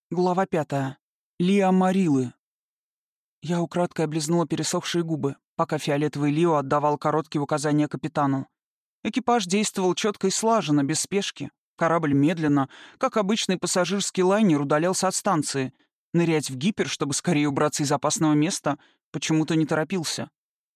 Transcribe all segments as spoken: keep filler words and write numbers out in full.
Глава пятая. Лиа Марилы. Я украдкой облизнула пересохшие губы, пока фиолетовый Лио отдавал короткие указания капитану. Экипаж действовал четко и слаженно, без спешки. Корабль медленно, как обычный пассажирский лайнер, удалялся от станции. Нырять в гипер, чтобы скорее убраться из опасного места, почему-то не торопился.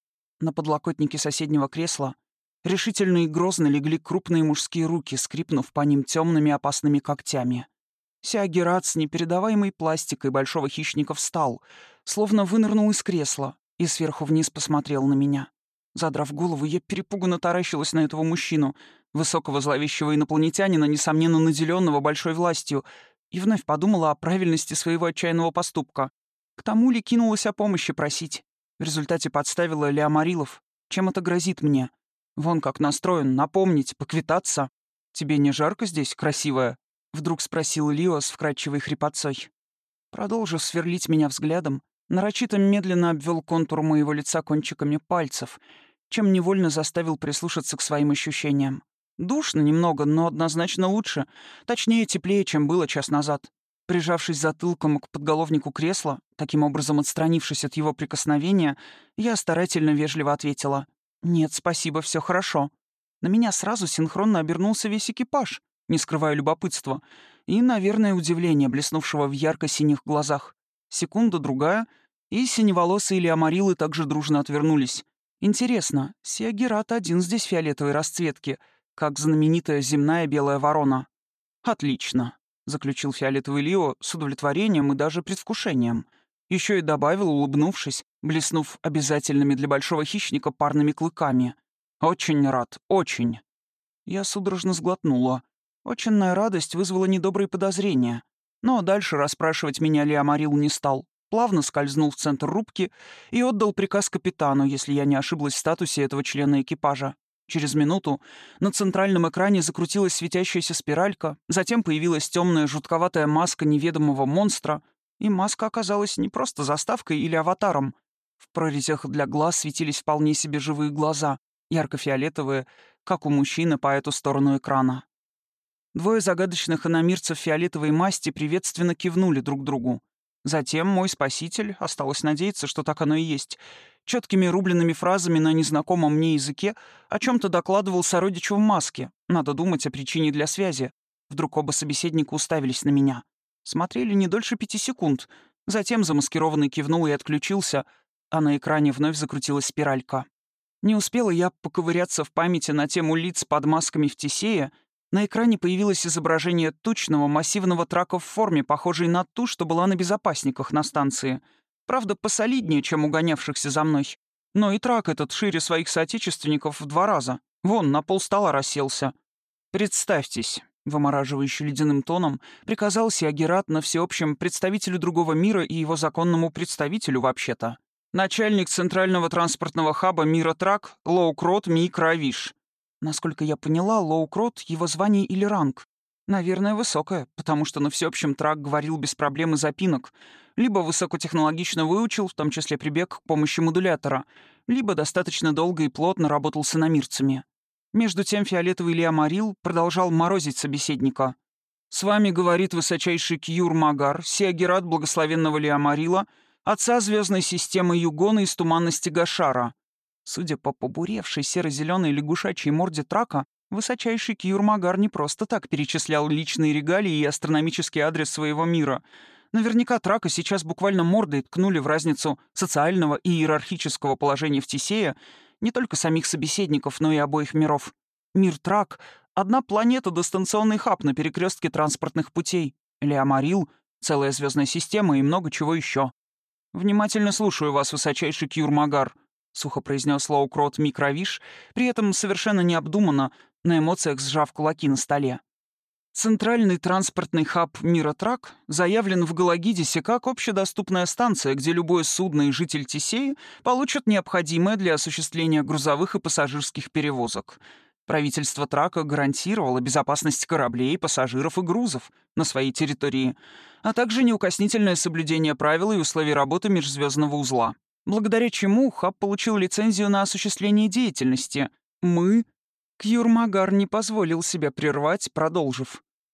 На подлокотнике соседнего кресла решительно и грозно легли крупные мужские руки, скрипнув по ним темными опасными когтями. Сиагерат с непередаваемой пластикой большого хищника встал, словно вынырнул из кресла, и сверху вниз посмотрел на меня. Задрав голову, я перепуганно таращилась на этого мужчину, высокого зловещего инопланетянина, несомненно наделенного большой властью, и вновь подумала о правильности своего отчаянного поступка. К тому ли кинулась о помощи просить? В результате подставила Леомарилов. Чем это грозит мне? Вон как настроен, напомнить, поквитаться. «Тебе не жарко здесь, красивая?» — вдруг спросил Лио с вкрадчивой хрипотцой. Продолжив сверлить меня взглядом, нарочито медленно обвел контур моего лица кончиками пальцев, чем невольно заставил прислушаться к своим ощущениям. Душно немного, но однозначно лучше, точнее, теплее, чем было час назад. Прижавшись затылком к подголовнику кресла, таким образом отстранившись от его прикосновения, я старательно вежливо ответила: «Нет, спасибо, все хорошо». На меня сразу синхронно обернулся весь экипаж, не скрывая любопытства, и, наверное, удивление, блеснувшего в ярко-синих глазах. Секунда-другая, и синеволосые Леомарилы также дружно отвернулись. Интересно, Сиагерат один здесь фиолетовой расцветки, как знаменитая земная белая ворона. «Отлично», — заключил фиолетовый Лио с удовлетворением и даже предвкушением. Еще и добавил, улыбнувшись, блеснув обязательными для большого хищника парными клыками. «Очень рад, очень». Я судорожно сглотнула. Очинная радость вызвала недобрые подозрения. Но дальше расспрашивать меня Леомарил не стал. Плавно скользнул в центр рубки и отдал приказ капитану, если я не ошиблась в статусе этого члена экипажа. Через минуту на центральном экране закрутилась светящаяся спиралька, затем появилась темная жутковатая маска неведомого монстра, и маска оказалась не просто заставкой или аватаром. В прорезях для глаз светились вполне себе живые глаза, ярко-фиолетовые, как у мужчины по эту сторону экрана. Двое загадочных иномирцев фиолетовой масти приветственно кивнули друг другу. Затем мой спаситель, осталось надеяться, что так оно и есть, четкими рубленными фразами на незнакомом мне языке о чем-то докладывал сородичу в маске. Надо думать о причине для связи. Вдруг оба собеседника уставились на меня. Смотрели не дольше пяти секунд. Затем замаскированный кивнул и отключился, а на экране вновь закрутилась спиралька. Не успела я поковыряться в памяти на тему лиц под масками в Тесее. На экране появилось изображение тучного массивного трака в форме, похожей на ту, что была на безопасниках на станции. Правда, посолиднее, чем угонявшихся за мной. Но и трак этот шире своих соотечественников в два раза. Вон, на пол стола расселся. «Представьтесь», — вымораживающе ледяным тоном приказал Сиагерат на всеобщем представителю другого мира и его законному представителю, вообще-то. «Начальник центрального транспортного хаба мира Трак Лоукрот Микравиш». Насколько я поняла, Лоукрот — его звание или ранг. Наверное, высокое, потому что на всеобщем Трак говорил без проблем и запинок. Либо высокотехнологично выучил, в том числе прибег к помощи модулятора, либо достаточно долго и плотно работал с иномирцами. Между тем фиолетовый Леомарил продолжал морозить собеседника. «С вами говорит высочайший Кьюр Магар, Сиагерат благословенного Леомарила, отца звездной системы Югона из туманности Гашара». Судя по побуревшей серо-зеленой лягушачьей морде Трака, высочайший Кьюр Магар не просто так перечислял личные регалии и астрономический адрес своего мира. Наверняка Трака сейчас буквально мордой ткнули в разницу социального и иерархического положения в Тесее не только самих собеседников, но и обоих миров. Мир Трак — одна планета, дистанционный хаб на перекрестке транспортных путей. Леомарил — целая звездная система и много чего еще. «Внимательно слушаю вас, высочайший Кьюр Магар», — сухо произнес Лоукрот Микравиш, при этом совершенно необдуманно, на эмоциях сжав кулаки на столе. Центральный транспортный хаб мира Трак заявлен в Галагидисе как общедоступная станция, где любое судно и житель Тесеи получат необходимое для осуществления грузовых и пассажирских перевозок. Правительство Трака гарантировало безопасность кораблей, пассажиров и грузов на своей территории, а также неукоснительное соблюдение правил и условий работы межзвездного узла. Благодаря чему хаб получил лицензию на осуществление деятельности. Мы... Кьюр Магар не позволил себя прервать, продолжив.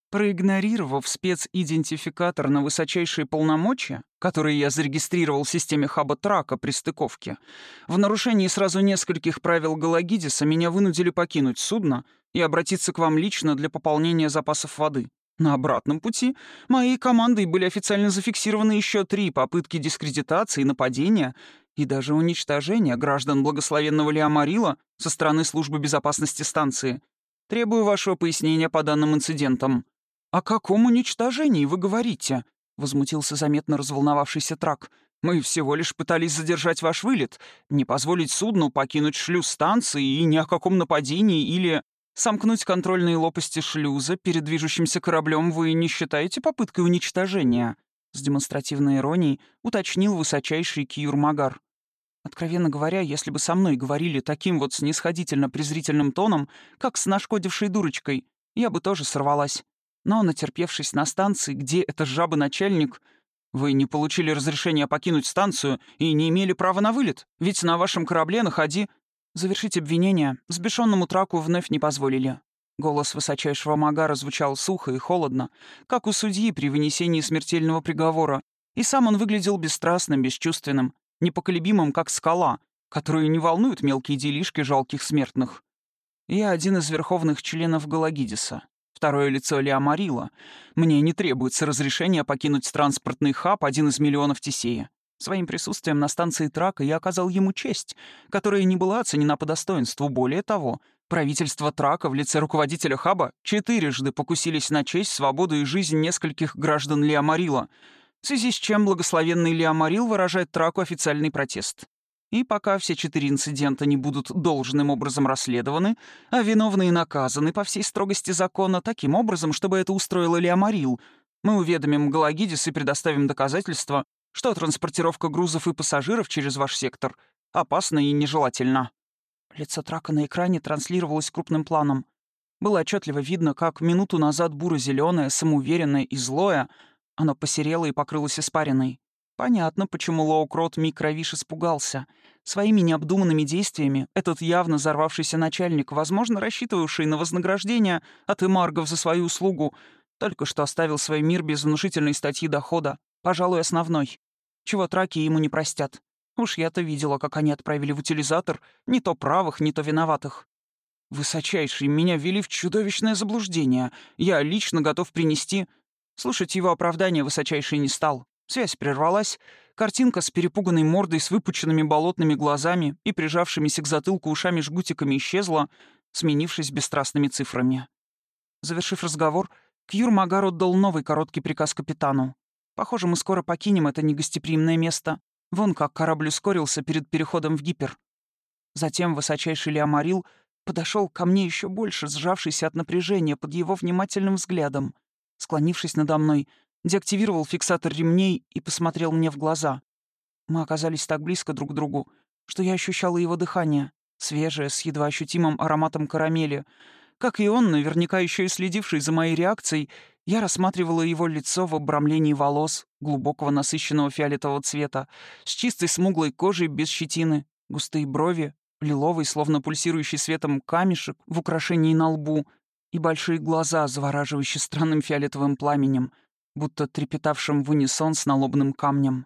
Проигнорировав специдентификатор на высочайшие полномочия, которые я зарегистрировал в системе хаба Трака при стыковке, в нарушении сразу нескольких правил Галагидиса меня вынудили покинуть судно и обратиться к вам лично для пополнения запасов воды. На обратном пути моей командой были официально зафиксированы еще три попытки дискредитации, нападения и даже уничтожения граждан благословенного Леомарила со стороны службы безопасности станции. Требую вашего пояснения по данным инцидентам». «О каком уничтожении вы говорите?» — возмутился заметно разволновавшийся Трак. «Мы всего лишь пытались задержать ваш вылет, не позволить судну покинуть шлюз станции и ни о каком нападении или... Сомкнуть контрольные лопасти шлюза перед движущимся кораблем вы не считаете попыткой уничтожения?» С демонстративной иронией уточнил высочайший Кьюр Магар. Откровенно говоря, если бы со мной говорили таким вот снисходительно-презрительным тоном, как с нашкодившей дурочкой, я бы тоже сорвалась. Но, натерпевшись на станции, где это жаба-начальник... Вы не получили разрешения покинуть станцию и не имели права на вылет, ведь на вашем корабле на ходе... Завершить обвинение сбешенному Траку вновь не позволили. Голос высочайшего Магара звучал сухо и холодно, как у судьи при вынесении смертельного приговора, и сам он выглядел бесстрастным, бесчувственным, непоколебимым, как скала, которую не волнуют мелкие делишки жалких смертных. Я один из верховных членов Галагидиса. Второе лицо Леомарила. Мне не требуется разрешение покинуть транспортный хаб, один из миллионов Тесея. Своим присутствием на станции Трака я оказал ему честь, которая не была оценена по достоинству. Более того, правительство Трака в лице руководителя хаба четырежды покусились на честь, свободу и жизнь нескольких граждан Леомарила, в связи с чем благословенный Леомарил выражает Траку официальный протест. И пока все четыре инцидента не будут должным образом расследованы, а виновные наказаны по всей строгости закона таким образом, чтобы это устроило Леомарил, мы уведомим Галагидис и предоставим доказательства, что транспортировка грузов и пассажиров через ваш сектор опасна и нежелательна». Лицо Трака на экране транслировалось крупным планом. Было отчетливо видно, как минуту назад буро-зеленое, самоуверенное и злое, оно посерело и покрылось испариной. Понятно, почему Лоукрот Микровиш испугался. Своими необдуманными действиями этот явно взорвавшийся начальник, возможно, рассчитывавший на вознаграждение от эмаргов за свою услугу, только что оставил свой мир без внушительной статьи дохода, пожалуй, основной. Чего Траки ему не простят. Уж я-то видела, как они отправили в утилизатор не то правых, не то виноватых. Высочайший, меня ввели в чудовищное заблуждение. Я лично готов принести... Слушать его оправдания высочайший не стал. Связь прервалась. Картинка с перепуганной мордой, с выпученными болотными глазами и прижавшимися к затылку ушами-жгутиками исчезла, сменившись бесстрастными цифрами. Завершив разговор, Кьюр Магар отдал новый короткий приказ капитану. «Похоже, мы скоро покинем это негостеприимное место. Вон как корабль ускорился перед переходом в гипер». Затем высочайший Леомарил подошел ко мне еще больше, сжавшийся от напряжения под его внимательным взглядом. Склонившись надо мной, деактивировал фиксатор ремней и посмотрел мне в глаза. Мы оказались так близко друг к другу, что я ощущала его дыхание, свежее, с едва ощутимым ароматом карамели. Как и он, наверняка еще и следивший за моей реакцией, я рассматривала его лицо в обрамлении волос, глубокого насыщенного фиолетового цвета, с чистой смуглой кожей без щетины, густые брови, лиловый, словно пульсирующий светом камешек в украшении на лбу и большие глаза, завораживающие странным фиолетовым пламенем, будто трепетавшим в унисон с налобным камнем.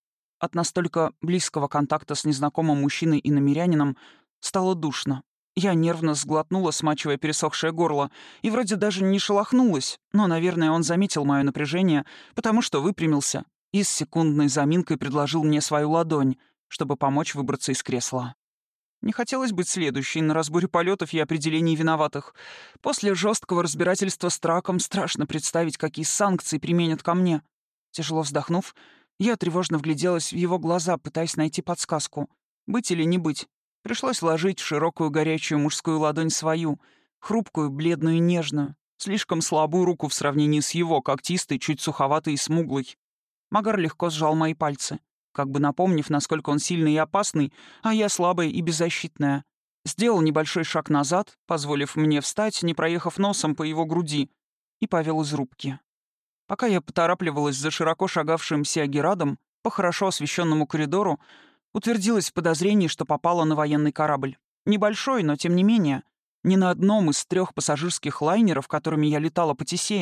От настолько близкого контакта с незнакомым мужчиной и намерянином стало душно. Я нервно сглотнула, смачивая пересохшее горло, и вроде даже не шелохнулась, но, наверное, он заметил мое напряжение, потому что выпрямился и с секундной заминкой предложил мне свою ладонь, чтобы помочь выбраться из кресла. Не хотелось быть следующей на разборе полетов и определении виноватых. После жесткого разбирательства с Траком страшно представить, какие санкции применят ко мне. Тяжело вздохнув, я тревожно вгляделась в его глаза, пытаясь найти подсказку. Быть или не быть. Пришлось вложить в широкую горячую мужскую ладонь свою, хрупкую, бледную и нежную, слишком слабую руку в сравнении с его, когтистой, чуть суховатой и смуглой. Магар легко сжал мои пальцы, как бы напомнив, насколько он сильный и опасный, а я слабая и беззащитная. Сделал небольшой шаг назад, позволив мне встать, не проехав носом по его груди, и повел из рубки. Пока я поторапливалась за широко шагавшим Сиагирадом по хорошо освещенному коридору, утвердилась в подозрении, что попала на военный корабль. Небольшой, но тем не менее. Ни на одном из трех пассажирских лайнеров, которыми я летала по Тесее,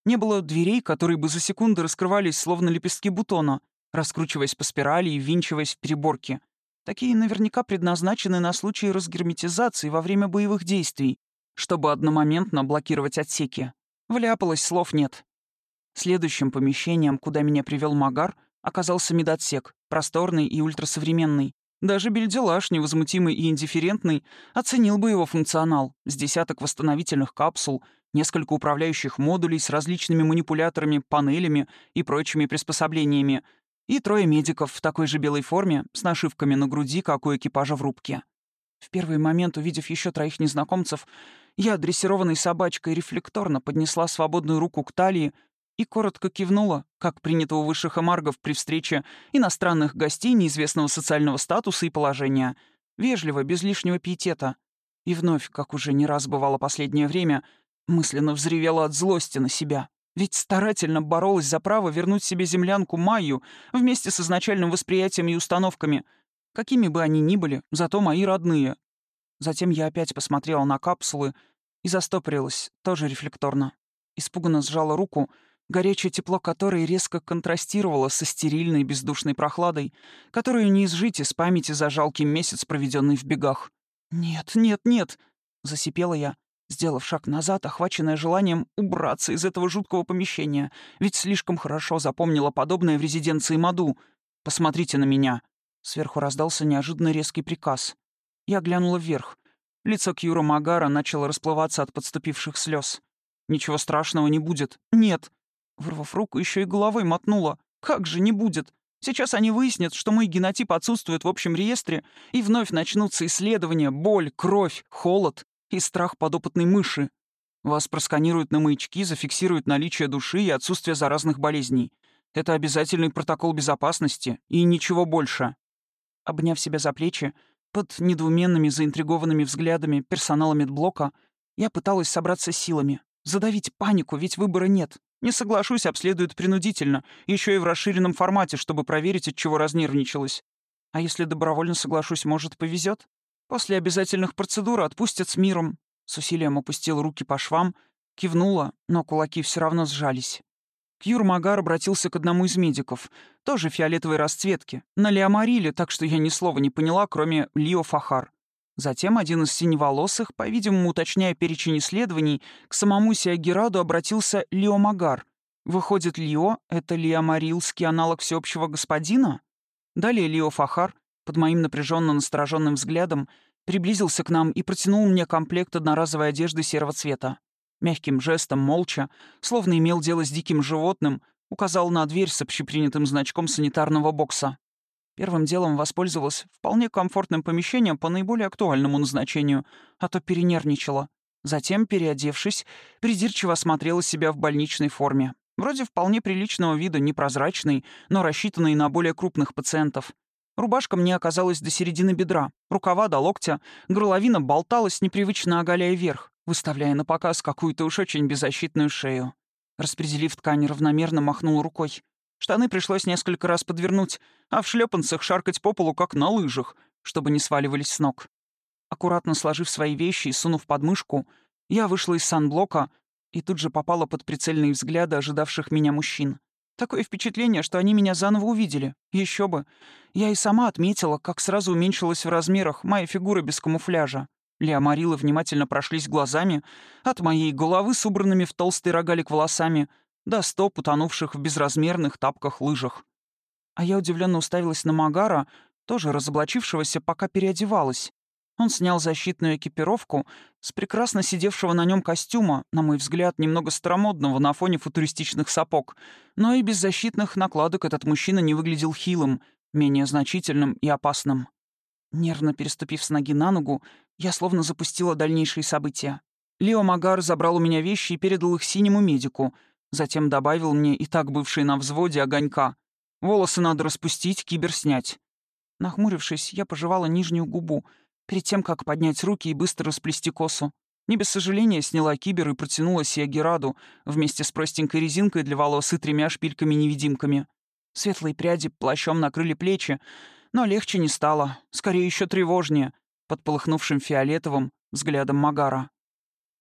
Не было дверей, которые бы за секунды раскрывались, словно лепестки бутона, раскручиваясь по спирали и ввинчиваясь в переборки. Такие наверняка предназначены на случай разгерметизации во время боевых действий, чтобы одномоментно блокировать отсеки. Вляпалось, слов нет. Следующим помещением, куда меня привел Магар, оказался медотсек, просторный и ультрасовременный. Даже Бельдилаш, невозмутимый и индифферентный, оценил бы его функционал. С десяток восстановительных капсул, несколько управляющих модулей с различными манипуляторами, панелями и прочими приспособлениями, и трое медиков в такой же белой форме, с нашивками на груди, как у экипажа в рубке. В первый момент, увидев еще троих незнакомцев, я, дрессированной собачкой, рефлекторно поднесла свободную руку к талии и коротко кивнула, как принято у высших эмаргов при встрече иностранных гостей неизвестного социального статуса и положения, вежливо, без лишнего пиетета. И вновь, как уже не раз бывало последнее время, мысленно взревела от злости на себя. Ведь старательно боролась за право вернуть себе землянку Майю вместе с изначальным восприятием и установками, какими бы они ни были, зато мои родные. Затем я опять посмотрела на капсулы и застопорилась, тоже рефлекторно. Испуганно сжала руку, горячее тепло которой резко контрастировало со стерильной бездушной прохладой, которую не изжить из памяти за жалкий месяц, проведенный в бегах. «Нет, нет, нет!» — засипела я, сделав шаг назад, охваченная желанием убраться из этого жуткого помещения, ведь слишком хорошо запомнила подобное в резиденции Маду. «Посмотрите на меня!» Сверху раздался неожиданно резкий приказ. Я глянула вверх. Лицо Кьюра Магара начало расплываться от подступивших слез. «Ничего страшного не будет. Нет!» Вырвав руку, еще и головой мотнула. «Как же не будет? Сейчас они выяснят, что мой генотип отсутствует в общем реестре, и вновь начнутся исследования, боль, кровь, холод и страх подопытной мыши. Вас просканируют на маячки, зафиксируют наличие души и отсутствие заразных болезней. Это обязательный протокол безопасности и ничего больше». Обняв себя за плечи, под недоуменными, заинтригованными взглядами персонала медблока, я пыталась собраться силами, задавить панику, ведь выбора нет. Не соглашусь, обследуют принудительно, еще и в расширенном формате, чтобы проверить, от чего разнервничалась. А если добровольно соглашусь, может, повезет? После обязательных процедур отпустят с миром. С усилием опустила руки по швам, кивнула, но кулаки все равно сжались. Кьюр Магар обратился к одному из медиков, тоже фиолетовой расцветки, на леомариле, так что я ни слова не поняла, кроме Лио Фахар. Затем один из синеволосых, по-видимому, уточняя перечень исследований, к самому Сиагираду обратился Лио Магар. Выходит, Лио — это леомарилский аналог всеобщего господина? Далее Лио Фахар, под моим напряженно настороженным взглядом, приблизился к нам и протянул мне комплект одноразовой одежды серого цвета. Мягким жестом, молча, словно имел дело с диким животным, указал на дверь с общепринятым значком санитарного бокса. Первым делом воспользовалась вполне комфортным помещением по наиболее актуальному назначению, а то перенервничала. Затем, переодевшись, придирчиво осмотрела себя в больничной форме. Вроде вполне приличного вида, непрозрачный, но рассчитанный на более крупных пациентов. Рубашка мне оказалась до середины бедра, рукава до локтя, горловина болталась, непривычно оголяя вверх, выставляя на показ какую-то уж очень беззащитную шею. Распределив ткань, равномерно махнул рукой. Штаны пришлось несколько раз подвернуть, а в шлепанцах шаркать по полу, как на лыжах, чтобы не сваливались с ног. Аккуратно сложив свои вещи и сунув под мышку, я вышла из санблока и тут же попала под прицельные взгляды ожидавших меня мужчин. Такое впечатление, что они меня заново увидели. Еще бы. Я и сама отметила, как сразу уменьшилась в размерах моя фигура без камуфляжа. Леомарилы внимательно прошлись глазами от моей головы с убранными в толстый рогалик волосами до стоп, утонувших в безразмерных тапках-лыжах. А я удивленно уставилась на Магара, тоже разоблачившегося, пока переодевалась. Он снял защитную экипировку с прекрасно сидевшего на нем костюма, на мой взгляд, немного старомодного на фоне футуристичных сапог, но и без защитных накладок этот мужчина не выглядел хилым, менее значительным и опасным. Нервно переступив с ноги на ногу, я словно запустила дальнейшие события. Лио Магар забрал у меня вещи и передал их синему медику, затем добавил мне и так бывшие на взводе огонька. «Волосы надо распустить, кибер снять». Нахмурившись, я пожевала нижнюю губу, перед тем, как поднять руки и быстро расплести косу. Не без сожаления сняла кибер и протянула Сиагираду вместе с простенькой резинкой для волос и тремя шпильками-невидимками. Светлые пряди плащом накрыли плечи, но легче не стало, скорее еще тревожнее, под полыхнувшим фиолетовым взглядом Магара.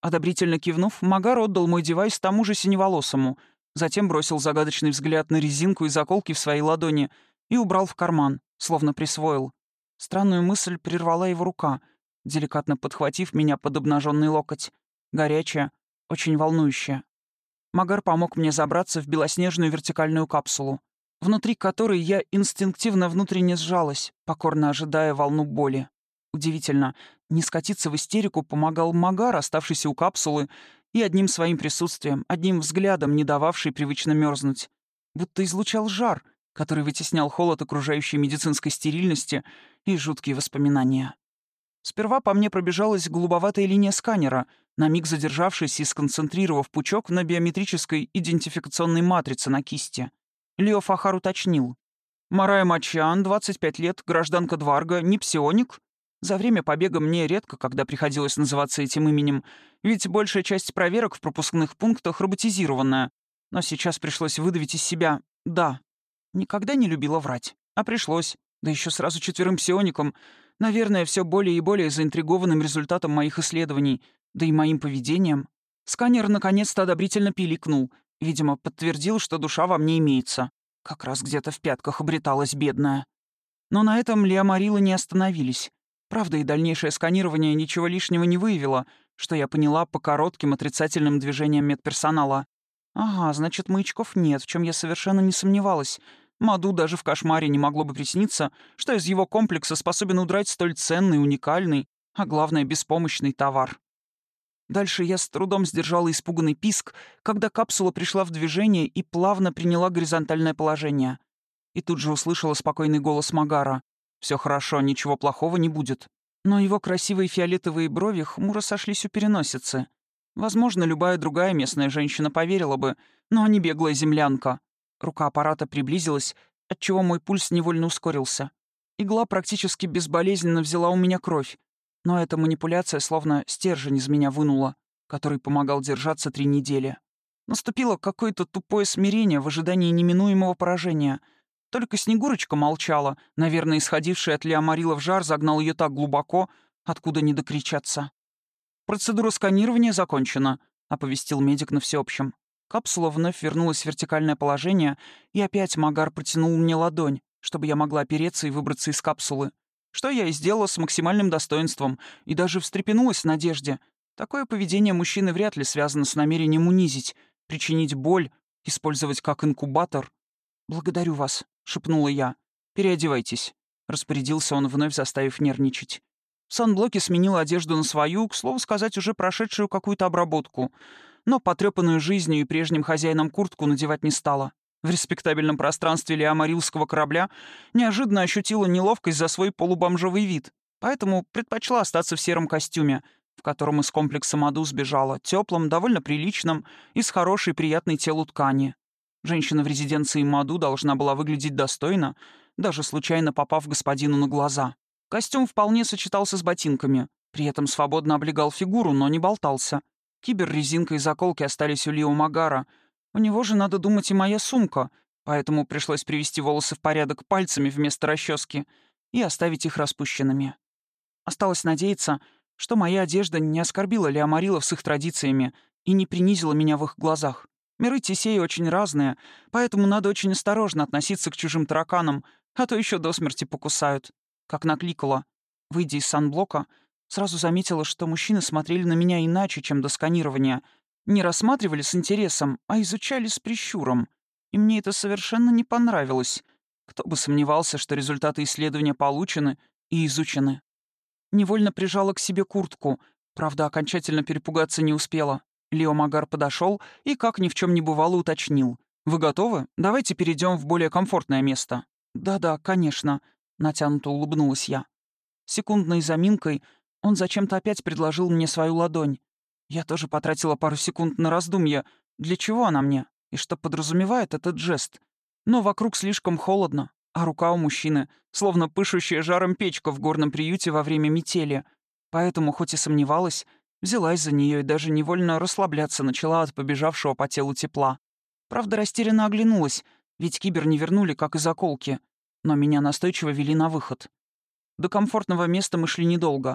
Одобрительно кивнув, Магар отдал мой девайс тому же синеволосому, затем бросил загадочный взгляд на резинку и заколки в своей ладони и убрал в карман, словно присвоил. Странную мысль прервала его рука, деликатно подхватив меня под обнаженный локоть. Горячая, очень волнующая. Магар помог мне забраться в белоснежную вертикальную капсулу, внутри которой я инстинктивно внутренне сжалась, покорно ожидая волну боли. Удивительно, не скатиться в истерику помогал Магар, оставшийся у капсулы, и одним своим присутствием, одним взглядом, не дававший привычно мерзнуть. Будто излучал жар, который вытеснял холод окружающей медицинской стерильности и жуткие воспоминания. Сперва по мне пробежалась голубоватая линия сканера, на миг задержавшись и сконцентрировав пучок на биометрической идентификационной матрице на кисти. Лео Фахар уточнил. «Марая Мачан, двадцать пять лет, гражданка Дварга, не псионик?» За время побега мне редко, когда приходилось называться этим именем, ведь большая часть проверок в пропускных пунктах роботизированная. Но сейчас пришлось выдавить из себя «да». Никогда не любила врать. А пришлось. Да еще сразу четверым псионикам. Наверное, все более и более заинтригованным результатом моих исследований, да и моим поведением. Сканер наконец-то одобрительно пиликнул. Видимо, подтвердил, что душа во мне имеется. Как раз где-то в пятках обреталась бедная. Но на этом Леомарилы не остановились. Правда, и дальнейшее сканирование ничего лишнего не выявило, что я поняла по коротким отрицательным движениям медперсонала. Ага, значит, маячков нет, в чем я совершенно не сомневалась. Маду даже в кошмаре не могло бы присниться, что из его комплекса способен удрать столь ценный, уникальный, а главное, беспомощный товар. Дальше я с трудом сдержала испуганный писк, когда капсула пришла в движение и плавно приняла горизонтальное положение. И тут же услышала спокойный голос Магара. «Все хорошо, ничего плохого не будет». Но его красивые фиолетовые брови хмуро сошлись у переносицы. Возможно, любая другая местная женщина поверила бы, но не беглая землянка. Рука аппарата приблизилась, отчего мой пульс невольно ускорился. Игла практически безболезненно взяла у меня кровь, но эта манипуляция словно стержень из меня вынула, который помогал держаться три недели. Наступило какое-то тупое смирение в ожидании неминуемого поражения. Только Снегурочка молчала, наверное, исходивший от Леомарила в жар загнал ее так глубоко, откуда не докричаться. «Процедура сканирования закончена», — оповестил медик на всеобщем. Капсула вновь вернулась в вертикальное положение, и опять Магар протянул мне ладонь, чтобы я могла опереться и выбраться из капсулы. Что я и сделала с максимальным достоинством, и даже встрепенулась в надежде. Такое поведение мужчины вряд ли связано с намерением унизить, причинить боль, использовать как инкубатор. «Благодарю вас», — шепнула я. «Переодевайтесь», — распорядился он, вновь заставив нервничать. В санблоке сменила одежду на свою, к слову сказать, уже прошедшую какую-то обработку, но потрепанную жизнью и прежним хозяином куртку надевать не стала. В респектабельном пространстве леомарилского корабля неожиданно ощутила неловкость за свой полубомжовый вид, поэтому предпочла остаться в сером костюме, в котором из комплекса Маду сбежала, теплым, довольно приличным и с хорошей приятной телу ткани. Женщина в резиденции Маду должна была выглядеть достойно, даже случайно попав господину на глаза. Костюм вполне сочетался с ботинками, при этом свободно облегал фигуру, но не болтался. Кибер, резинка и заколки остались у Лио Магара. У него же, надо думать, и моя сумка, поэтому пришлось привести волосы в порядок пальцами вместо расчески и оставить их распущенными. Осталось надеяться, что моя одежда не оскорбила Леомарилов с их традициями и не принизила меня в их глазах. Миры Тесеи очень разные, поэтому надо очень осторожно относиться к чужим тараканам, а то еще до смерти покусают. Как накликала. Выйдя из санблока, сразу заметила, что мужчины смотрели на меня иначе, чем до сканирования. Не рассматривали с интересом, а изучали с прищуром. И мне это совершенно не понравилось. Кто бы сомневался, что результаты исследования получены и изучены. Невольно прижала к себе куртку, правда, окончательно перепугаться не успела. Лео Магар подошел и, как ни в чем не бывало, уточнил. «Вы готовы? Давайте перейдем в более комфортное место». «Да-да, конечно», — натянуто улыбнулась я. Секундной заминкой он зачем-то опять предложил мне свою ладонь. Я тоже потратила пару секунд на раздумья, для чего она мне и что подразумевает этот жест. Но вокруг слишком холодно, а рука у мужчины словно пышущая жаром печка в горном приюте во время метели. Поэтому, хоть и сомневалась, взялась за нее и даже невольно расслабляться начала от побежавшего по телу тепла. Правда, растерянно оглянулась, ведь кибер не вернули, как и заколки. Но меня настойчиво вели на выход. До комфортного места мы шли недолго.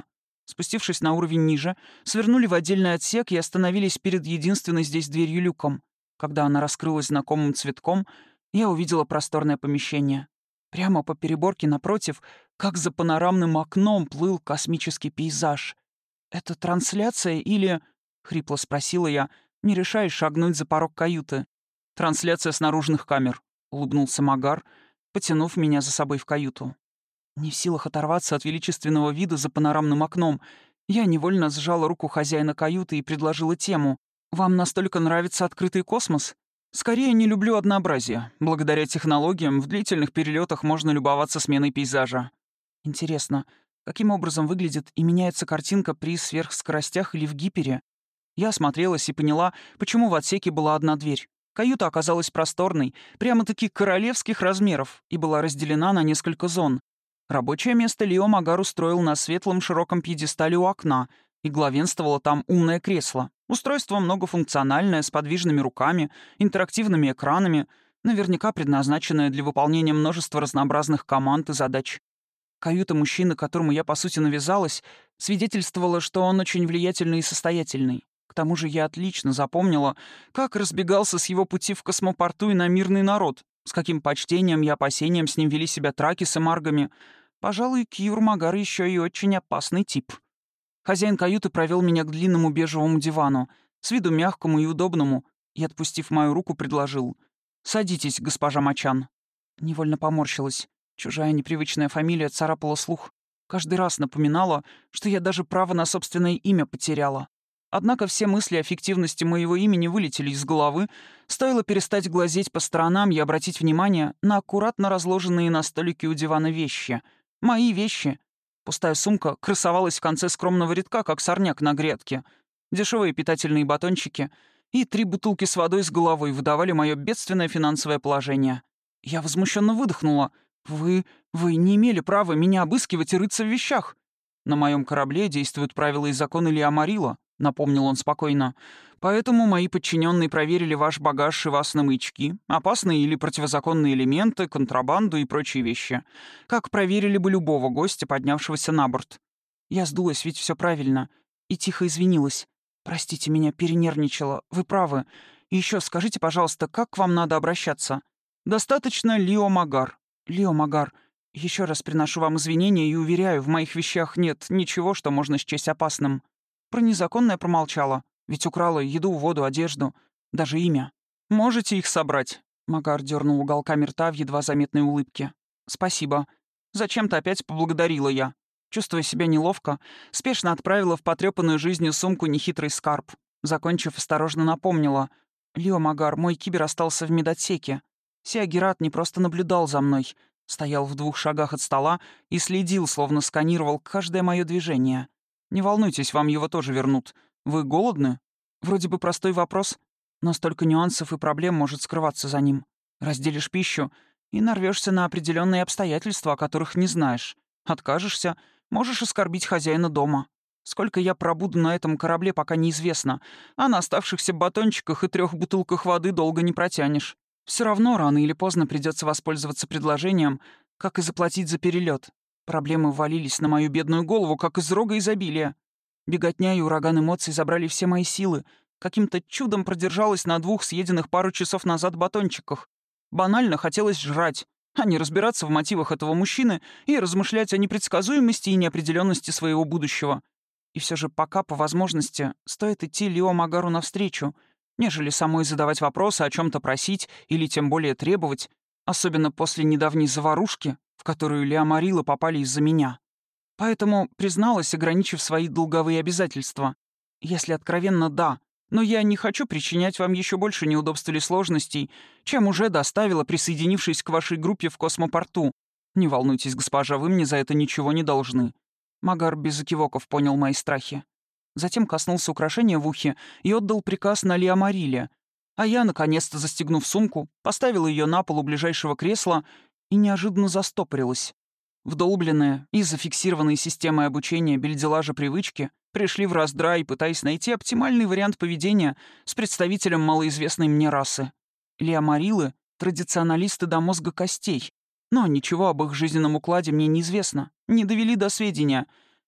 Спустившись на уровень ниже, свернули в отдельный отсек и остановились перед единственной здесь дверью люком. Когда она раскрылась знакомым цветком, я увидела просторное помещение. Прямо по переборке напротив, как за панорамным окном, плыл космический пейзаж. «Это трансляция или...» — хрипло спросила я, не решаясь шагнуть за порог каюты. «Трансляция с наружных камер», — улыбнулся Магар, потянув меня за собой в каюту. Не в силах оторваться от величественного вида за панорамным окном, я невольно сжала руку хозяина каюты и предложила тему. «Вам настолько нравится открытый космос?» «Скорее, не люблю однообразие. Благодаря технологиям в длительных перелетах можно любоваться сменой пейзажа». «Интересно, каким образом выглядит и меняется картинка при сверхскоростях или в гипере?» Я осмотрелась и поняла, почему в отсеке была одна дверь. Каюта оказалась просторной, прямо-таки королевских размеров, и была разделена на несколько зон. Рабочее место Лио Магар устроил на светлом широком пьедестале у окна, и главенствовало там умное кресло. Устройство многофункциональное, с подвижными руками, интерактивными экранами, наверняка предназначенное для выполнения множества разнообразных команд и задач. Каюта мужчины, к которому я, по сути, навязалась, свидетельствовала, что он очень влиятельный и состоятельный. К тому же я отлично запомнила, как разбегался с его пути в космопорту и на мирный народ, с каким почтением и опасением с ним вели себя траки с эмаргами. Пожалуй, Кьюр Магар еще и очень опасный тип. Хозяин каюты провел меня к длинному бежевому дивану, с виду мягкому и удобному, и, отпустив мою руку, предложил: «Садитесь, госпожа Мачан». Невольно поморщилась. Чужая непривычная фамилия царапала слух. Каждый раз напоминала, что я даже право на собственное имя потеряла. Однако все мысли о фиктивности моего имени вылетели из головы, стоило перестать глазеть по сторонам и обратить внимание на аккуратно разложенные на столике у дивана вещи. Мои вещи. Пустая сумка красовалась в конце скромного рядка, как сорняк на грядке. Дешевые питательные батончики и три бутылки с водой с головой выдавали мое бедственное финансовое положение. Я возмущенно выдохнула. «Вы... вы не имели права меня обыскивать и рыться в вещах. На моем корабле действуют правила и законы Лиамарила», — напомнил он спокойно. «Поэтому мои подчиненные проверили ваш багаж и вас на маячки, опасные или противозаконные элементы, контрабанду и прочие вещи. Как проверили бы любого гостя, поднявшегося на борт». Я сдулась, ведь все правильно, и тихо извинилась. «Простите меня, перенервничала. Вы правы. И еще скажите, пожалуйста, как к вам надо обращаться?» «Достаточно Лио Магар». «Лио Магар, еще раз приношу вам извинения и уверяю, в моих вещах нет ничего, что можно счесть опасным». Про незаконное промолчала, ведь украла еду, воду, одежду, даже имя. «Можете их собрать?» Магар дернул уголками рта в едва заметной улыбке. «Спасибо. Зачем-то опять поблагодарила я. Чувствуя себя неловко, спешно отправила в потрепанную жизнью сумку нехитрый скарб. Закончив, осторожно напомнила. «Лио Магар, мой кибер остался в медотсеке. Сиагерат не просто наблюдал за мной, стоял в двух шагах от стола и следил, словно сканировал каждое мое движение. Не волнуйтесь, вам его тоже вернут. Вы голодны?» Вроде бы простой вопрос, но столько нюансов и проблем может скрываться за ним. Разделишь пищу и нарвешься на определенные обстоятельства, о которых не знаешь. Откажешься, можешь оскорбить хозяина дома. Сколько я пробуду на этом корабле, пока неизвестно, а на оставшихся батончиках и трех бутылках воды долго не протянешь. Все равно рано или поздно придется воспользоваться предложением, как и заплатить за перелет. Проблемы ввалились на мою бедную голову, как из рога изобилия. Беготня и ураган эмоций забрали все мои силы. Каким-то чудом продержалась на двух съеденных пару часов назад батончиках. Банально хотелось жрать, а не разбираться в мотивах этого мужчины и размышлять о непредсказуемости и неопределенности своего будущего. И все же пока, по возможности, стоит идти Лио Магару навстречу, нежели самой задавать вопросы, о чем-то просить или тем более требовать, особенно после недавней заварушки, в которую Лиамарилы попали из-за меня. Поэтому призналась, ограничив свои долговые обязательства. Если откровенно, да, но я не хочу причинять вам еще больше неудобств или сложностей, чем уже доставила, присоединившись к вашей группе в космопорту. Не волнуйтесь, госпожа, вы мне за это ничего не должны». Магар без экивоков понял мои страхи. Затем коснулся украшения в ухе и отдал приказ на Лиамариле. А я, наконец-то застегнув сумку, поставила ее на пол у ближайшего кресла и неожиданно застопорилась. Вдолбленные и зафиксированные системой обучения бельделажа привычки пришли в раздрай, пытаясь найти оптимальный вариант поведения с представителем малоизвестной мне расы. Лиамарилы — традиционалисты до мозга костей, но ничего об их жизненном укладе мне неизвестно, не довели до сведения.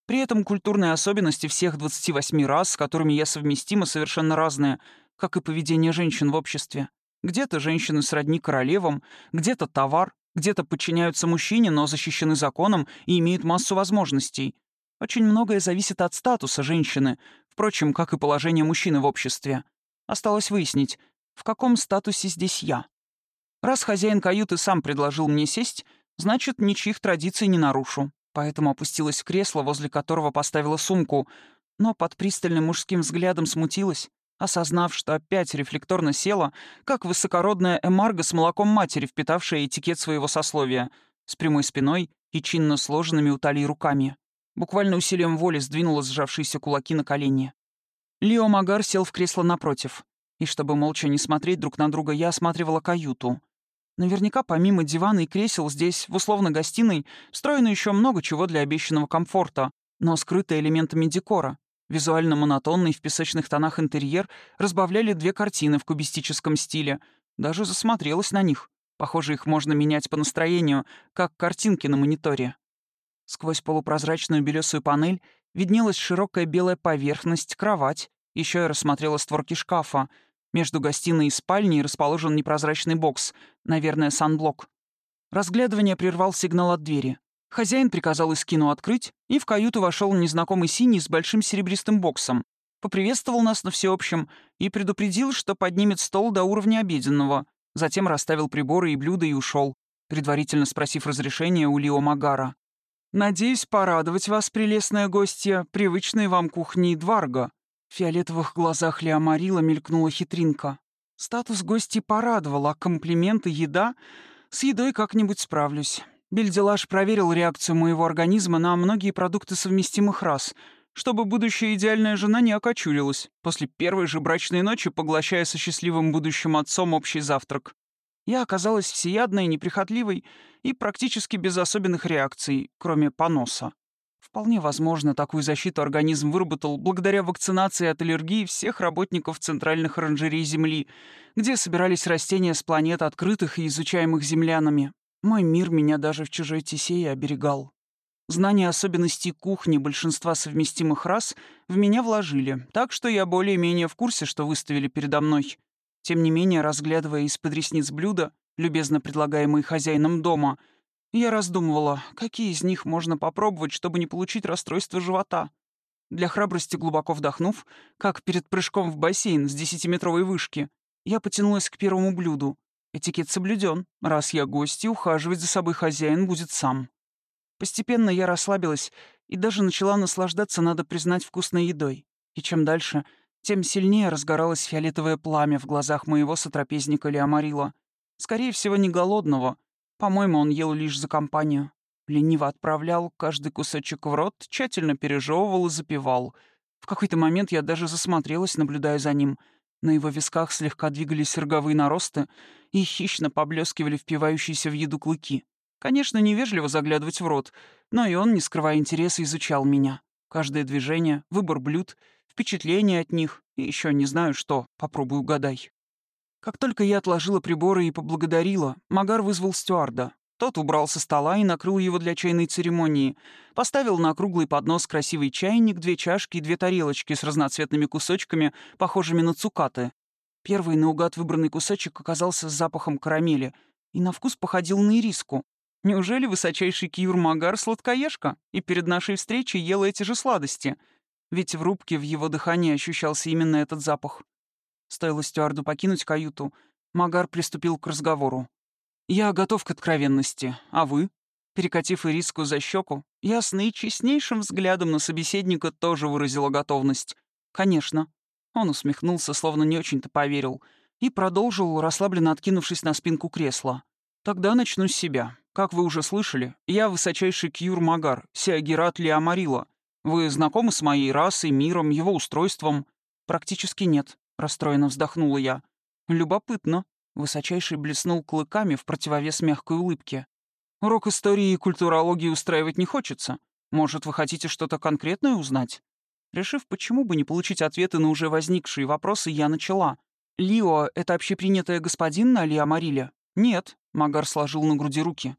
При этом культурные особенности всех двадцати восьми рас, с которыми я совместима, совершенно разные, как и поведение женщин в обществе. Где-то женщины сродни королевам, где-то товар, где-то подчиняются мужчине, но защищены законом и имеют массу возможностей. Очень многое зависит от статуса женщины, впрочем, как и положения мужчины в обществе. Осталось выяснить, в каком статусе здесь я. Раз хозяин каюты сам предложил мне сесть, значит, ничьих традиций не нарушу. Поэтому опустилась в кресло, возле которого поставила сумку, но под пристальным мужским взглядом смутилась, осознав, что опять рефлекторно села, как высокородная эмарго с молоком матери, впитавшая этикет своего сословия, с прямой спиной и чинно сложенными у талии руками. Буквально усилием воли сдвинула сжавшиеся кулаки на колени. Лио Магар сел в кресло напротив, и чтобы молча не смотреть друг на друга, я осматривала каюту. Наверняка помимо дивана и кресел здесь, в условно-гостиной, встроено еще много чего для обещанного комфорта, но скрыто элементами декора. Визуально монотонный в песочных тонах интерьер разбавляли две картины в кубистическом стиле. Даже засмотрелась на них. Похоже, их можно менять по настроению, как картинки на мониторе. Сквозь полупрозрачную белесую панель виднелась широкая белая поверхность, кровать. Еще я рассмотрела створки шкафа. Между гостиной и спальней расположен непрозрачный бокс, наверное, санблок. Разглядывание прервал сигнал от двери. Хозяин приказал Искину открыть, и в каюту вошел незнакомый синий с большим серебристым боксом. Поприветствовал нас на всеобщем и предупредил, что поднимет стол до уровня обеденного. Затем расставил приборы и блюда и ушел, предварительно спросив разрешения у Лио Магара. «Надеюсь порадовать вас, прелестная гостья, привычной вам кухней Дварга». В фиолетовых глазах Леомарила мелькнула хитринка. Статус гостей порадовал, а комплименты, еда... С едой как-нибудь справлюсь. Бельделаш проверил реакцию моего организма на многие продукты совместимых рас, чтобы будущая идеальная жена не окочурилась, после первой же брачной ночи поглощая со счастливым будущим отцом общий завтрак. Я оказалась всеядной, неприхотливой и практически без особенных реакций, кроме поноса. Вполне возможно, такую защиту организм выработал благодаря вакцинации от аллергии всех работников центральных оранжерей Земли, где собирались растения с планет, открытых и изучаемых землянами. Мой мир меня даже в чужой Тесее оберегал. Знания особенностей кухни большинства совместимых рас в меня вложили, так что я более-менее в курсе, что выставили передо мной. Тем не менее, разглядывая из-под ресниц блюда, любезно предлагаемые хозяином дома, я раздумывала, какие из них можно попробовать, чтобы не получить расстройство живота. Для храбрости глубоко вдохнув, как перед прыжком в бассейн с десятиметровой вышки, я потянулась к первому блюду. Этикет соблюден. Раз я гость, и ухаживать за собой хозяин будет сам. Постепенно я расслабилась и даже начала наслаждаться, надо признать, вкусной едой. И чем дальше, тем сильнее разгоралось фиолетовое пламя в глазах моего сотрапезника Леомарила. Скорее всего, не голодного. По-моему, он ел лишь за компанию. Лениво отправлял каждый кусочек в рот, тщательно пережевывал и запивал. В какой-то момент я даже засмотрелась, наблюдая за ним. На его висках слегка двигались роговые наросты и хищно поблескивали впивающиеся в еду клыки. Конечно, невежливо заглядывать в рот, но и он, не скрывая интереса, изучал меня. Каждое движение, выбор блюд, впечатления от них и еще не знаю что, попробуй угадай. Как только я отложила приборы и поблагодарила, Магар вызвал стюарда. Тот убрал со стола и накрыл его для чайной церемонии. Поставил на круглый поднос красивый чайник, две чашки и две тарелочки с разноцветными кусочками, похожими на цукаты. Первый наугад выбранный кусочек оказался с запахом карамели и на вкус походил на ириску. Неужели высочайший Киюр Магар сладкоежка и перед нашей встречей ел эти же сладости? Ведь в рубке в его дыхании ощущался именно этот запах. Стоило стюарду покинуть каюту, Магар приступил к разговору. «Я готов к откровенности. А вы?» Перекатив ириску за щеку, ясно и честнейшим взглядом на собеседника тоже выразила готовность. «Конечно». Он усмехнулся, словно не очень-то поверил, и продолжил, расслабленно откинувшись на спинку кресла. «Тогда начну с себя. Как вы уже слышали, я высочайший Кьюр Магар, Сиагерат Леомарила. Вы знакомы с моей расой, миром, его устройством?» «Практически нет», — расстроенно вздохнула я. «Любопытно». Высочайший блеснул клыками в противовес мягкой улыбке. «Урок истории и культурологии устраивать не хочется. Может, вы хотите что-то конкретное узнать?» Решив, почему бы не получить ответы на уже возникшие вопросы, я начала. «Лио — это общепринятое господин на Леомариле?» «Нет», — Магар сложил на груди руки.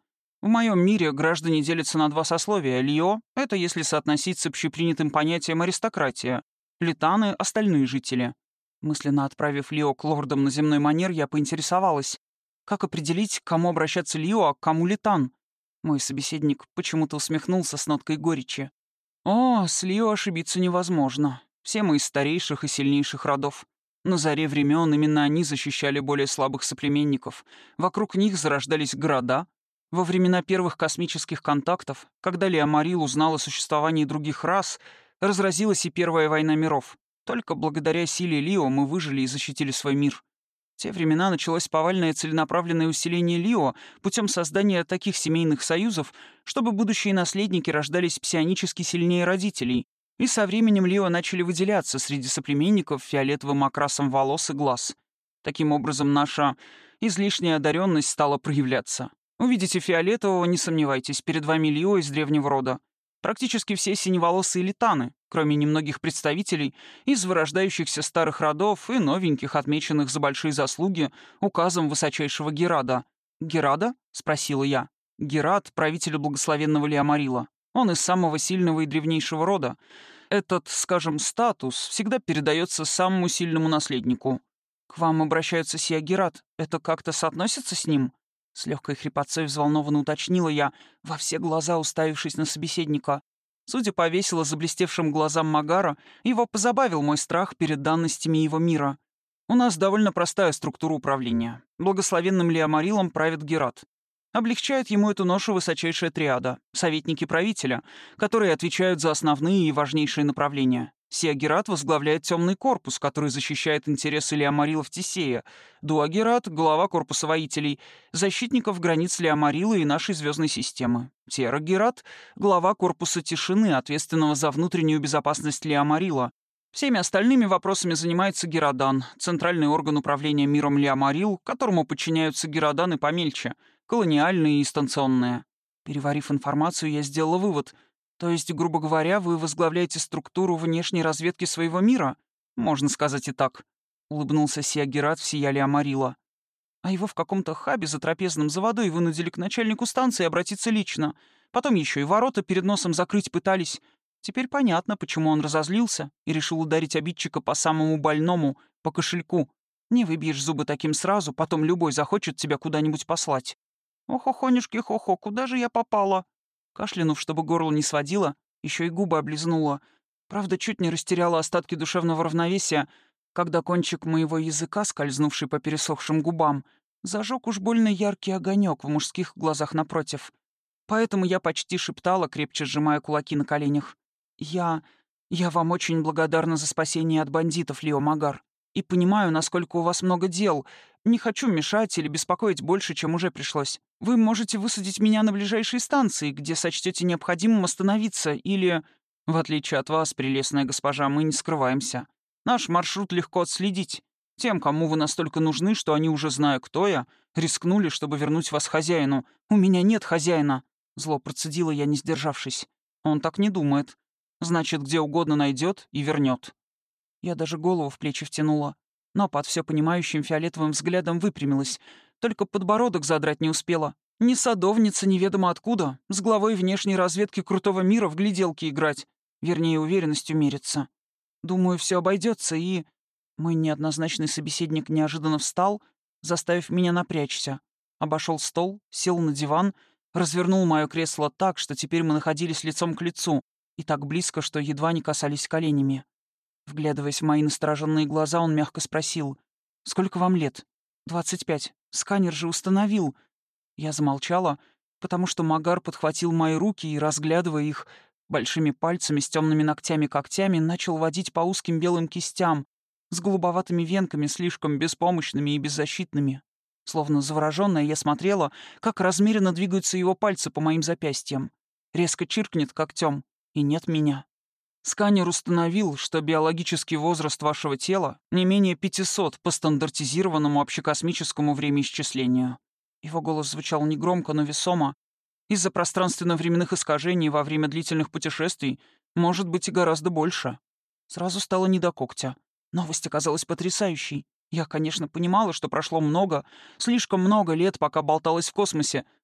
В моем мире граждане делятся на два сословия. Лио — это если соотносить с общепринятым понятием аристократия. Литаны — остальные жители. Мысленно отправив Лио к лордам на земной манер, я поинтересовалась, как определить, к кому обращаться Лио, а к кому Литан. Мой собеседник почему-то усмехнулся с ноткой горечи. «О, с Лио ошибиться невозможно. Все мы из старейших и сильнейших родов. На заре времен именно они защищали более слабых соплеменников. Вокруг них зарождались города. Во времена первых космических контактов, когда Леомарил узнал о существовании других рас, разразилась и Первая война миров. Только благодаря силе Лио мы выжили и защитили свой мир. В те времена началось повальное целенаправленное усиление Лио путем создания таких семейных союзов, чтобы будущие наследники рождались псионически сильнее родителей, и со временем Лио начали выделяться среди соплеменников фиолетовым окрасом волос и глаз. Таким образом, наша излишняя одаренность стала проявляться. Увидите фиолетового, не сомневайтесь, перед вами Лио из древнего рода. Практически все синеволосые литаны, кроме немногих представителей из вырождающихся старых родов и новеньких, отмеченных за большие заслуги указом высочайшего Герада. «Герада?» — спросила я. Герад — правитель благословенного Леомарила. Он из самого сильного и древнейшего рода. Этот, скажем, статус всегда передается самому сильному наследнику. К вам обращаются сия Герад. Это как-то соотносится с ним? С легкой хрипотцой взволнованно уточнила я, во все глаза уставившись на собеседника. Судя по весело заблестевшим глазам Магара, его позабавил мой страх перед данностями его мира. У нас довольно простая структура управления. Благословенным Леомарилом правит Герад. Облегчает ему эту ношу высочайшая триада — советники правителя, которые отвечают за основные и важнейшие направления. Сиагерат возглавляет темный корпус, который защищает интересы Леомарилов Тесея. Дуагерат — глава корпуса воителей, защитников границ Леомарила и нашей звездной системы. Терагерат — глава корпуса тишины, ответственного за внутреннюю безопасность Леомарила. Всеми остальными вопросами занимается Герадан, центральный орган управления миром Леомарил, которому подчиняются Гераданы помельче, колониальные и станционные. Переварив информацию, я сделала вывод — то есть, грубо говоря, вы возглавляете структуру внешней разведки своего мира? Можно сказать и так. Улыбнулся Сиагерат в сияле Амарила. А его в каком-то хабе затрапезном за водой вынудили к начальнику станции обратиться лично. Потом еще и ворота перед носом закрыть пытались. Теперь понятно, почему он разозлился и решил ударить обидчика по самому больному, по кошельку. Не выбьешь зубы таким сразу, потом любой захочет тебя куда-нибудь послать. Ох-охонюшки, хо-хо, куда же я попала? Кашлянув, чтобы горло не сводило, еще и губы облизнула. Правда, чуть не растеряла остатки душевного равновесия, когда кончик моего языка, скользнувший по пересохшим губам, зажег уж больно яркий огонек в мужских глазах напротив. Поэтому я почти шептала, крепче сжимая кулаки на коленях. «Я... я вам очень благодарна за спасение от бандитов, Лио Магар. И понимаю, насколько у вас много дел. Не хочу мешать или беспокоить больше, чем уже пришлось. Вы можете высадить меня на ближайшей станции, где сочтете необходимым остановиться, или... В отличие от вас, прелестная госпожа, мы не скрываемся. Наш маршрут легко отследить. Тем, кому вы настолько нужны, что они, уже зная, кто я, рискнули, чтобы вернуть вас хозяину. У меня нет хозяина. Зло процедила я, не сдержавшись. Он так не думает. Значит, где угодно найдет и вернет. Я даже голову в плечи втянула, но под все понимающим фиолетовым взглядом выпрямилась. Только подбородок задрать не успела. Не садовница неведомо откуда, с главой внешней разведки крутого мира в гляделки играть. Вернее, уверенностью мериться. Думаю, все обойдется, и... Мой неоднозначный собеседник неожиданно встал, заставив меня напрячься. Обошел стол, сел на диван, развернул мое кресло так, что теперь мы находились лицом к лицу, и так близко, что едва не касались коленями. Вглядываясь в мои настороженные глаза, он мягко спросил: «Сколько вам лет?» «Двадцать пять. Сканер же установил». Я замолчала, потому что Магар подхватил мои руки и, разглядывая их большими пальцами с темными ногтями-когтями, начал водить по узким белым кистям с голубоватыми венками, слишком беспомощными и беззащитными. Словно заворожённая, я смотрела, как размеренно двигаются его пальцы по моим запястьям. Резко чиркнет когтем, и нет меня. Сканер установил, что биологический возраст вашего тела не менее пятисот по стандартизированному общекосмическому времяисчислению. Его голос звучал негромко, но весомо. Из-за пространственно-временных искажений во время длительных путешествий может быть и гораздо больше. Сразу стало не до когтя. Новость оказалась потрясающей. Я, конечно, понимала, что прошло много, слишком много лет, пока болталась в космосе,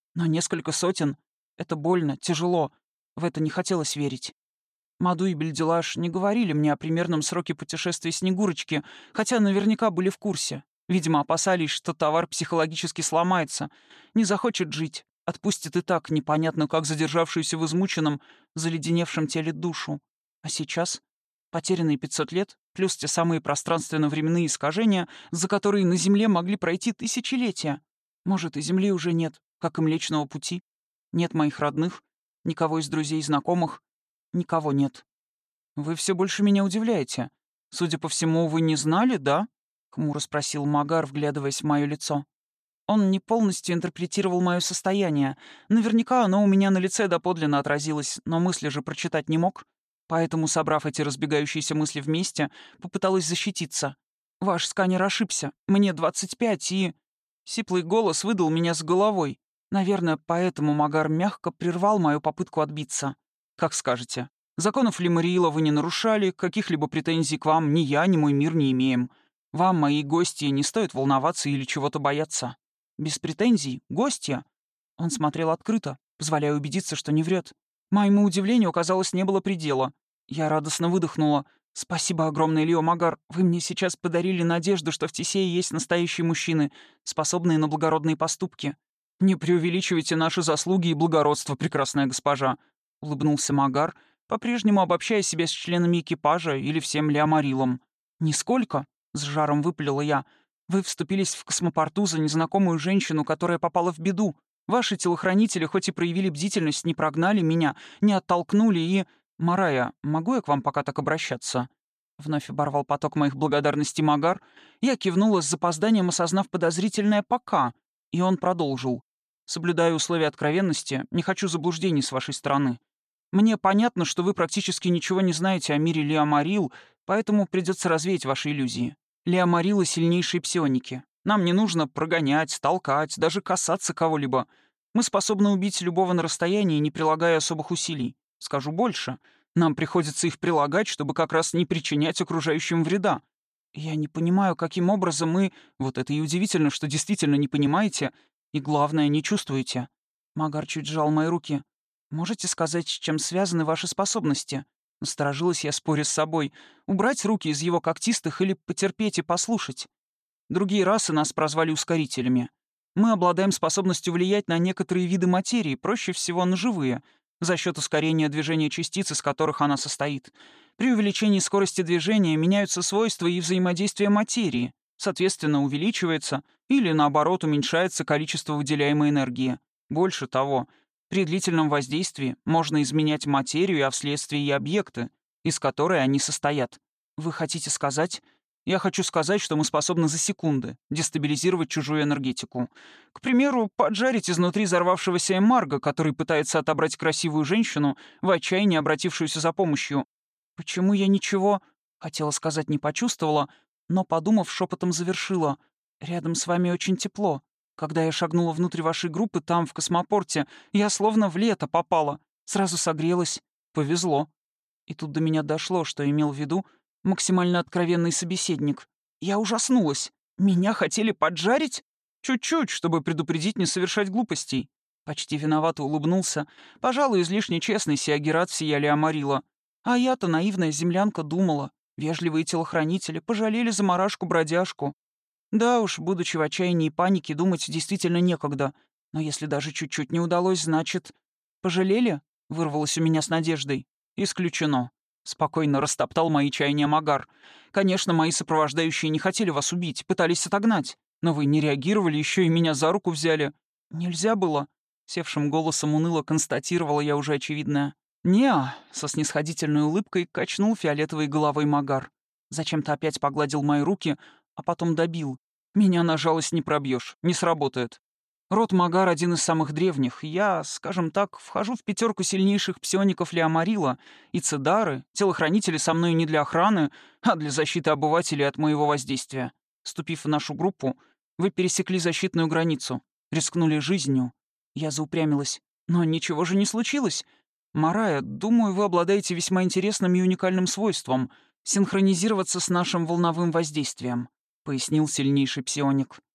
Но несколько сотен — это больно, тяжело. В это не хотелось верить. Маду и Бельдилаш не говорили мне о примерном сроке путешествия Снегурочки, хотя наверняка были в курсе. Видимо, опасались, что товар психологически сломается, не захочет жить, отпустит и так непонятно как задержавшуюся в измученном, заледеневшем теле душу. А сейчас потерянные пятьсот лет, плюс те самые пространственно-временные искажения, за которые на Земле могли пройти тысячелетия. Может, и Земли уже нет, как и Млечного Пути. Нет моих родных, никого из друзей и знакомых. Никого нет. Вы все больше меня удивляете. Судя по всему, вы не знали, да? Хмуро спросил Магар, вглядываясь в мое лицо. Он не полностью интерпретировал мое состояние. Наверняка оно у меня на лице доподлинно отразилось, но мысли же прочитать не мог. Поэтому, собрав эти разбегающиеся мысли вместе, попыталась защититься. «Ваш сканер ошибся. Мне двадцать пять и...» Сиплый голос выдал меня с головой. Наверное, поэтому Магар мягко прервал мою попытку отбиться. «Как скажете. Законов Лимариила вы не нарушали, каких-либо претензий к вам ни я, ни мой мир не имеем. Вам, мои гости, не стоит волноваться или чего-то бояться. Без претензий? Гостья?» Он смотрел открыто, позволяя убедиться, что не врет. Моему удивлению, казалось, не было предела. Я радостно выдохнула. «Спасибо огромное, Лио Магар. Вы мне сейчас подарили надежду, что в Тесее есть настоящие мужчины, способные на благородные поступки. Не преувеличивайте наши заслуги и благородство, прекрасная госпожа», — улыбнулся Магар, по-прежнему обобщая себя с членами экипажа или всем Леомарилом. «Нисколько», — с жаром выпалила я. «Вы вступились в космопорту за незнакомую женщину, которая попала в беду. Ваши телохранители, хоть и проявили бдительность, не прогнали меня, не оттолкнули и... Марая, могу я к вам пока так обращаться?» Вновь оборвал поток моих благодарностей Магар. Я кивнула с запозданием, осознав подозрительное «пока», и он продолжил. «Соблюдаю условия откровенности, не хочу заблуждений с вашей стороны. Мне понятно, что вы практически ничего не знаете о мире Леомарил, поэтому придется развеять ваши иллюзии. Леомарилы — сильнейшие псионики. Нам не нужно прогонять, толкать, даже касаться кого-либо. Мы способны убить любого на расстоянии, не прилагая особых усилий. Скажу больше. Нам приходится их прилагать, чтобы как раз не причинять окружающим вреда. Я не понимаю, каким образом мы... Вот это и удивительно, что действительно не понимаете, и, главное, не чувствуете. Магар чуть сжал мои руки. Можете сказать, с чем связаны ваши способности? Насторожилась я, споря с собой. Убрать руки из его когтистых или потерпеть и послушать? Другие расы нас прозвали ускорителями. Мы обладаем способностью влиять на некоторые виды материи, проще всего на живые, за счет ускорения движения частиц, из которых она состоит. При увеличении скорости движения меняются свойства и взаимодействия материи, соответственно, увеличивается или, наоборот, уменьшается количество выделяемой энергии. Больше того, при длительном воздействии можно изменять материю, а вследствие и объекты, из которой они состоят. Вы хотите сказать... Я хочу сказать, что мы способны за секунды дестабилизировать чужую энергетику. К примеру, поджарить изнутри взорвавшегося эмарго, который пытается отобрать красивую женщину, в отчаянии обратившуюся за помощью. Почему я ничего, хотела сказать, не почувствовала, но, подумав, шепотом завершила. Рядом с вами очень тепло. Когда я шагнула внутрь вашей группы там, в космопорте, я словно в лето попала. Сразу согрелась. Повезло. И тут до меня дошло, что имел в виду максимально откровенный собеседник. Я ужаснулась. Меня хотели поджарить? Чуть-чуть, чтобы предупредить не совершать глупостей. Почти виновато улыбнулся. Пожалуй, излишне честный Сиагерат всея Леомарила. А я-то, наивная землянка, думала. Вежливые телохранители пожалели заморашку-бродяжку. Да уж, будучи в отчаянии и панике, думать действительно некогда. Но если даже чуть-чуть не удалось, значит... «Пожалели?» — вырвалось у меня с надеждой. «Исключено». Спокойно растоптал мои чаяния Магар. «Конечно, мои сопровождающие не хотели вас убить, пытались отогнать. Но вы не реагировали, еще и меня за руку взяли. Нельзя было?» Севшим голосом уныло констатировала я уже очевидное. «Не-а», со снисходительной улыбкой качнул фиолетовой головой Магар. Зачем-то опять погладил мои руки, а потом добил. «Меня на жалость не пробьешь, не сработает. Род Магар один из самых древних. Я, скажем так, вхожу в пятерку сильнейших псиоников Леомарила, и Цидары, телохранители со мной не для охраны, а для защиты обывателей от моего воздействия. Вступив в нашу группу, вы пересекли защитную границу, рискнули жизнью». Я заупрямилась. «Но ничего же не случилось. Марая, думаю, вы обладаете весьма интересным и уникальным свойством — синхронизироваться с нашим волновым воздействием», — пояснил сильнейший псионик.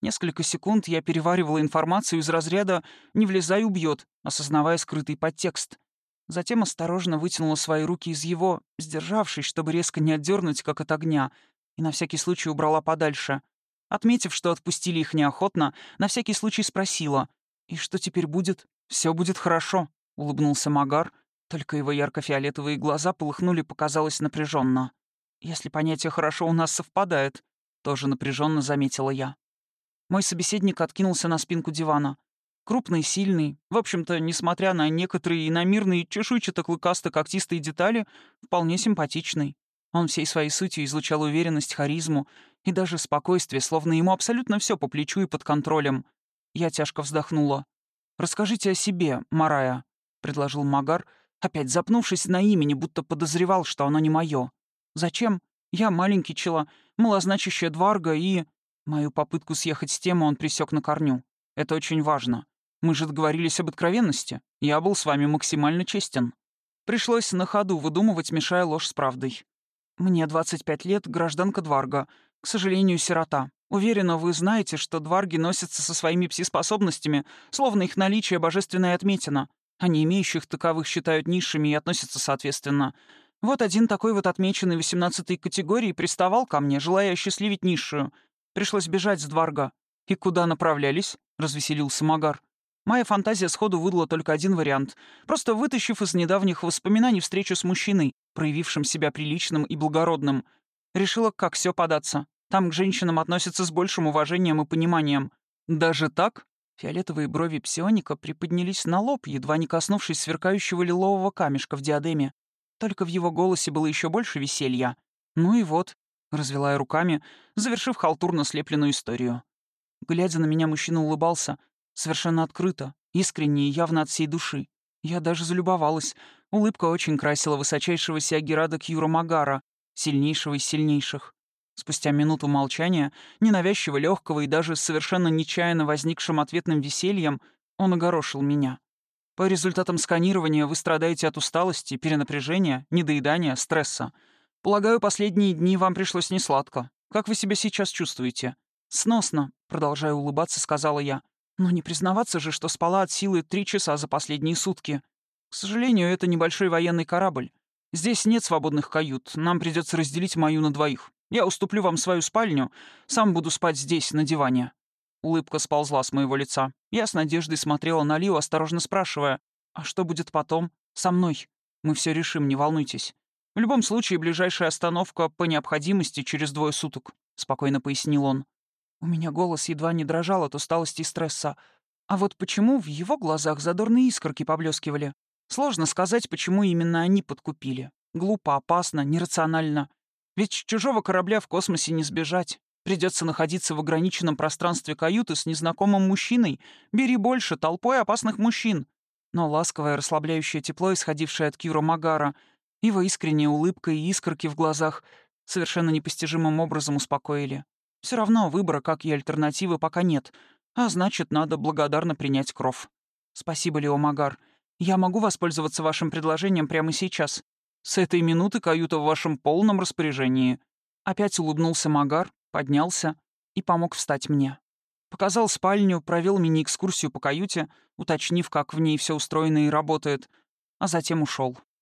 Несколько секунд я переваривала информацию из разряда «не влезай, убьет», осознавая скрытый подтекст. Затем осторожно вытянула свои руки из его, сдержавшись, чтобы резко не отдернуть, как от огня, и на всякий случай убрала подальше. Отметив, что отпустили их неохотно, на всякий случай спросила: «И что теперь будет?» «Все будет хорошо», — улыбнулся Магар, только его ярко-фиолетовые глаза полыхнули, показалось напряженно. «Если понятие «хорошо» у нас совпадает», — тоже напряженно заметила я. Мой собеседник откинулся на спинку дивана. Крупный, сильный, в общем-то, несмотря на некоторые иномирные чешуйчато-клыкасто-когтистые детали, вполне симпатичный. Он всей своей сутью излучал уверенность, харизму и даже спокойствие, словно ему абсолютно все по плечу и под контролем. Я тяжко вздохнула. «Расскажите о себе, Марая», — предложил Магар, опять запнувшись на имени, будто подозревал, что оно не мое. «Зачем? Я маленький чела, малозначащая дварга и...» Мою попытку съехать с темы он пресек на корню. «Это очень важно. Мы же договорились об откровенности. Я был с вами максимально честен». Пришлось на ходу выдумывать, мешая ложь с правдой. «Мне двадцать пять лет, гражданка Дварга. К сожалению, сирота. Уверена, вы знаете, что дварги носятся со своими пси-способностями, словно их наличие божественная отметина. А не имеющих таковых считают низшими и относятся соответственно. Вот один такой вот отмеченный восемнадцатой категории приставал ко мне, желая осчастливить низшую. Пришлось бежать с Дварга. И куда направлялись?» — развеселился Магар. Моя фантазия сходу выдала только один вариант. Просто вытащив из недавних воспоминаний встречу с мужчиной, проявившим себя приличным и благородным, решила, как все податься. Там к женщинам относятся с большим уважением и пониманием. Даже так? Фиолетовые брови псионика приподнялись на лоб, едва не коснувшись сверкающего лилового камешка в диадеме. Только в его голосе было еще больше веселья. «Ну и вот», — развела я руками, завершив халтурно слепленную историю. Глядя на меня, мужчина улыбался, совершенно открыто, искренне и явно от всей души. Я даже залюбовалась. Улыбка очень красила высочайшего Сиагирада Кьюра Магара, сильнейшего из сильнейших. Спустя минуту молчания, ненавязчиво легкого и даже совершенно нечаянно возникшим ответным весельем, он огорошил меня. «По результатам сканирования вы страдаете от усталости, перенапряжения, недоедания, стресса. Полагаю, последние дни вам пришлось несладко. Как вы себя сейчас чувствуете?» «Сносно», — продолжая улыбаться, сказала я. «Но не признаваться же, что спала от силы три часа за последние сутки. К сожалению, это небольшой военный корабль. Здесь нет свободных кают, нам придется разделить мою на двоих. Я уступлю вам свою спальню, сам буду спать здесь, на диване». Улыбка сползла с моего лица. Я с надеждой смотрела на Лио, осторожно спрашивая: «А что будет потом? Со мной? Мы все решим, не волнуйтесь. В любом случае, ближайшая остановка по необходимости через двое суток», — спокойно пояснил он. У меня голос едва не дрожал от усталости и стресса. А вот почему в его глазах задорные искорки поблескивали? Сложно сказать, почему именно они подкупили. Глупо, опасно, нерационально. Ведь с чужого корабля в космосе не сбежать. Придется находиться в ограниченном пространстве каюты с незнакомым мужчиной. Бери больше, толпой опасных мужчин. Но ласковое расслабляющее тепло, исходившее от Кьюра Магара, его искренняя улыбка и искорки в глазах совершенно непостижимым образом успокоили. Все равно выбора, как и альтернативы, пока нет, а значит, надо благодарно принять кров. Спасибо, Лео Магар. Я могу воспользоваться вашим предложением прямо сейчас. С этой минуты каюта в вашем полном распоряжении. Опять улыбнулся Магар, поднялся и помог встать мне. Показал спальню, провел мини-экскурсию по каюте, уточнив, как в ней все устроено и работает, а затем ушел.